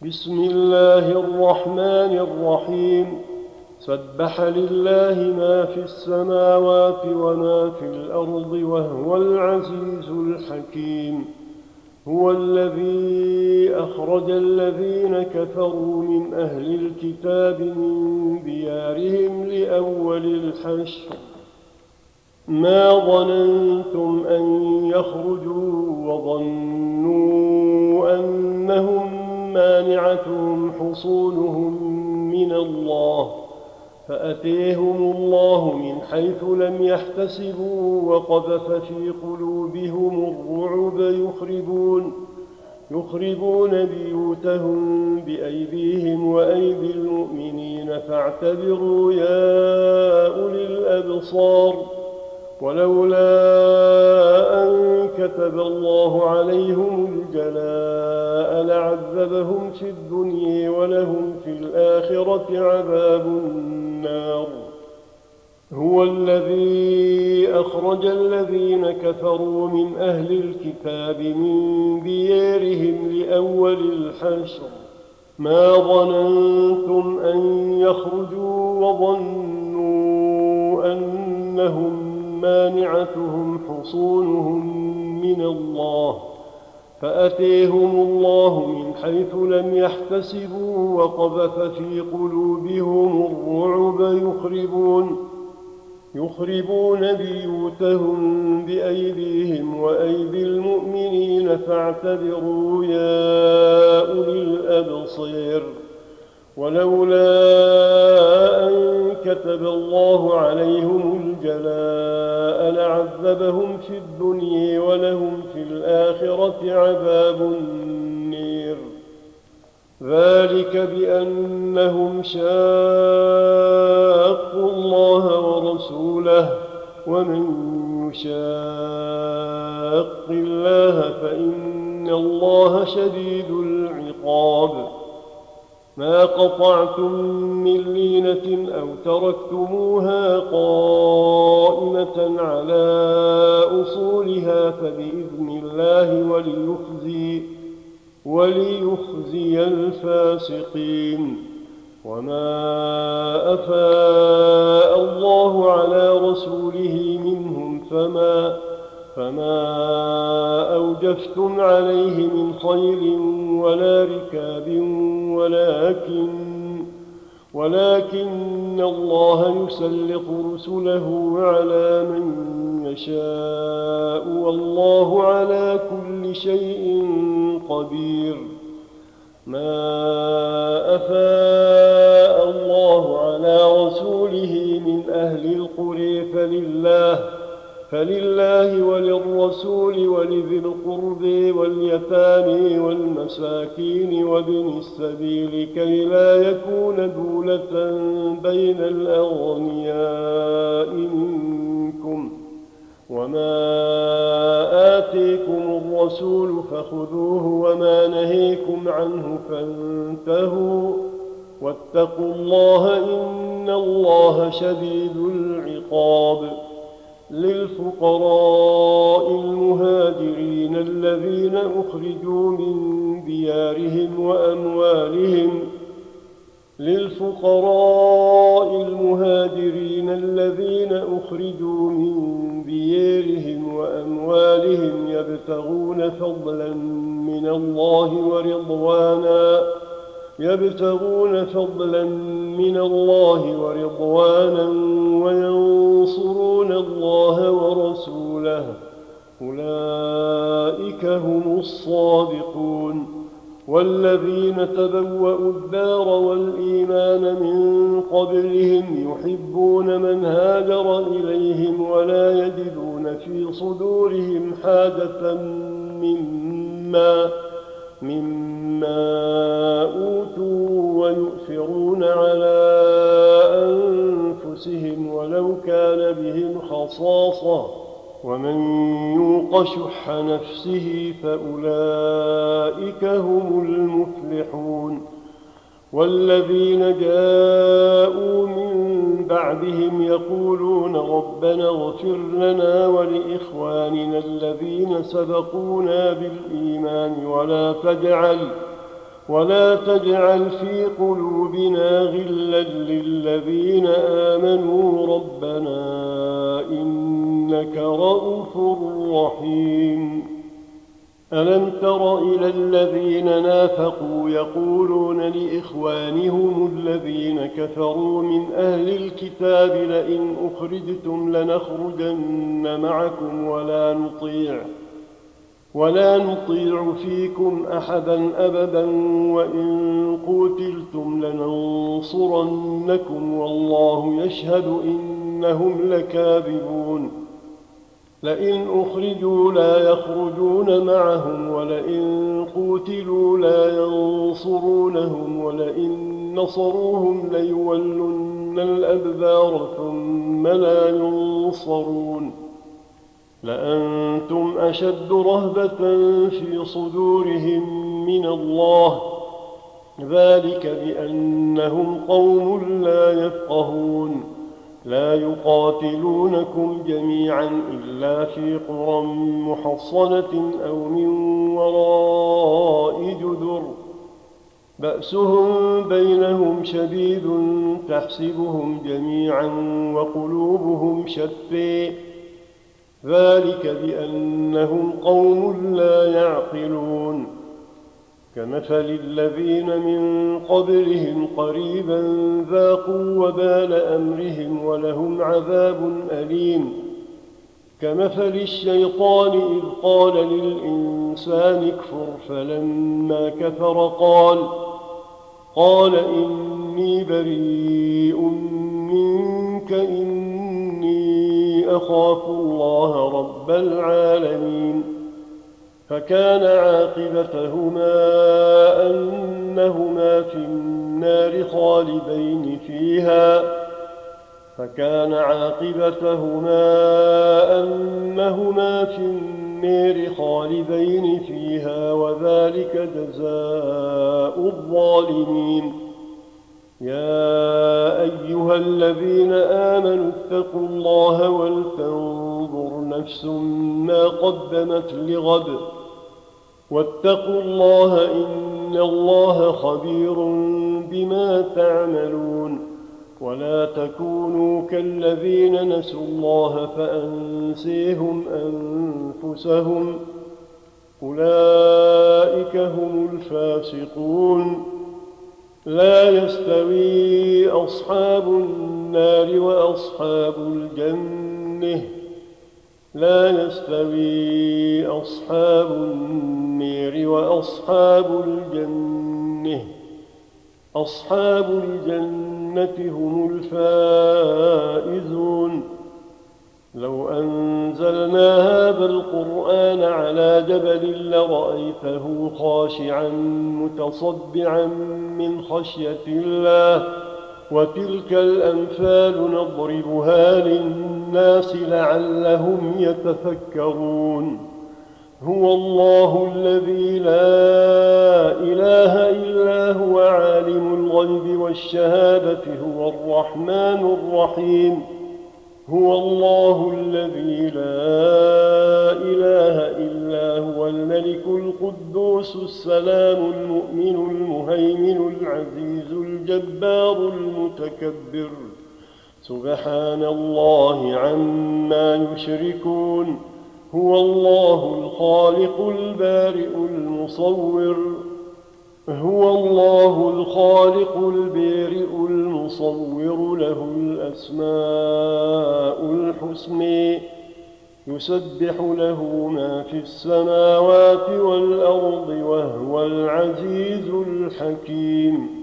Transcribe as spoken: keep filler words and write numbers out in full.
بسم الله الرحمن الرحيم. سبح لله ما في السماوات وما في الأرض وهو العزيز الحكيم. هو الذي أخرج الذين كفروا من أهل الكتاب من ديارهم لأول الحشر ما ظننتم أن يخرجوا وظنوا أنهم مانعتهم حصونهم من الله فأتيهم الله من حيث لم يحتسبوا وقذف في قلوبهم الرعب يخربون, يخربون بيوتهم بأيديهم وأيدي المؤمنين فاعتبروا يا أولي الأبصار. ولولا أن كتب الله عليهم الجلاء لعذبهم في الدنيا ولهم في الآخرة عذاب النار. هو الذي أخرج الذين كفروا من أهل الكتاب من ديارهم لأول الحشر ما ظننتم أن يخرجوا وظنوا أنهم مانعتهم حصونهم من الله فأتيهم الله من حيث لم يحتسبوا وقذف في قلوبهم الرعب يخربون, يخربون بيوتهم بأيديهم وأيدي المؤمنين فاعتبروا يا أولي الأبصار. ولولا أن كتب الله عليهم الجلاء لعذبهم في الدنيا ولهم في الآخرة عذاب النير. ذلك بأنهم شاقوا الله ورسوله ومن يشاق الله فإن الله شديد العقاب. ما قطعتم من لينة أو تركتموها قائمة على أصولها فبإذن الله وليخزي, وليخزي الفاسقين. وما أفاء الله على رسوله منهم فما فما أوجفتم عليه من خيل ولا ركاب ولكن, ولكن الله يسلط رسله على من يشاء والله على كل شيء قدير. ما أفاء الله على رسوله من أهل القرى فلله فلله وللرسول ولذي القرب واليتامى والمساكين وابن السبيل كي لا يكون دولة بين الأغنياء منكم. وما آتيكم الرسول فخذوه وما نهيكم عنه فانتهوا واتقوا الله إن الله شديد العقاب. للفقراء المهاجرين الذين أخرجوا من ديارهم وأموالهم للفقراء المهاجرين الذين أخرجوا من ديارهم وأموالهم يبتغون فضلا من الله ورضوانا يبتغون فضلا من الله ورضوانا وينصرون الله ورسوله أولئك هم الصادقون. والذين تبوأوا الدار والإيمان من قبلهم يحبون من هاجر إليهم ولا يجدون في صدورهم حاجة مما مما أوتوا ويؤثرون على أنفسهم ولو كان بهم خصاصة ومن يوق شح نفسه فأولئك هم المفلحون. والذين جاءوا من بعدهم يقولون ربنا اغفر لنا ولإخواننا الذين سبقونا بالإيمان ولا تجعل ولا تجعل في قلوبنا غلا للذين آمنوا ربنا إنك رءوف رحيم. ألم تر إلى الذين نافقوا يقولون لإخوانهم الذين كفروا من أهل الكتاب لئن أخرجتم لنخرجن معكم ولا نطيع ولا نطيع فيكم أحدا أبدا وإن قتلتم لننصرنكم والله يشهد إنهم لكاذبون. لئن أخرجوا لا يخرجون معهم ولئن قتلوا لا ينصرونهم ولئن نصروهم ليولن الأدبار ثم لا ينصرون. لأنتم أشد رهبة في صدورهم من الله ذلك بأنهم قوم لا يفقهون. لا يقاتلونكم جميعا إلا في قرى محصنة أو من وراء جدر بأسهم بينهم شديد تحسبهم جميعا وقلوبهم شتى ذلك بأنهم قوم لا يعقلون. كمثل الذين من قبلهم قريبا ذاقوا وبال أمرهم ولهم عذاب أليم. كمثل الشيطان إذ قال للإنسان اكفر فلما كفر قال قال إني بريء منك إني أخاف الله رب العالمين. فكان عاقبتهما أنهما في النار خالدين فيها فكان عاقبتهما أنهما في النار خالدين فيها وذلك جزاء الظالمين. يا أيها الذين آمنوا اتقوا الله ولتنظر نفس ما قدمت لغد واتقوا الله إن الله خبير بما تعملون. ولا تكونوا كالذين نسوا الله فأنسيهم أنفسهم أولئك هم الفاسقون. لا يستوي أصحاب النار وأصحاب الجنة لا يستوي أصحاب النار وأصحاب الجنة أصحاب الجنة هم الفائزون. لو أنزلنا هذا القرآن على جبل لرأيته خاشعا متصدعا من خشية الله وتلك الأمثال نضربها للناس لعلهم يتفكرون. هو الله الذي لا إله إلا هو عالم الغيب والشهادة هو الرحمن الرحيم. هو الله الذي لا إله إلا هو الملك القدوس السلام المؤمن المهيمن العزيز الجبار المتكبر سبحان الله عما يشركون. هو الله الخالق البارئ المصور هو الله الخالق البارئ المصور له الأسماء الحسنى يسبح له ما في السماوات والأرض وهو العزيز الحكيم.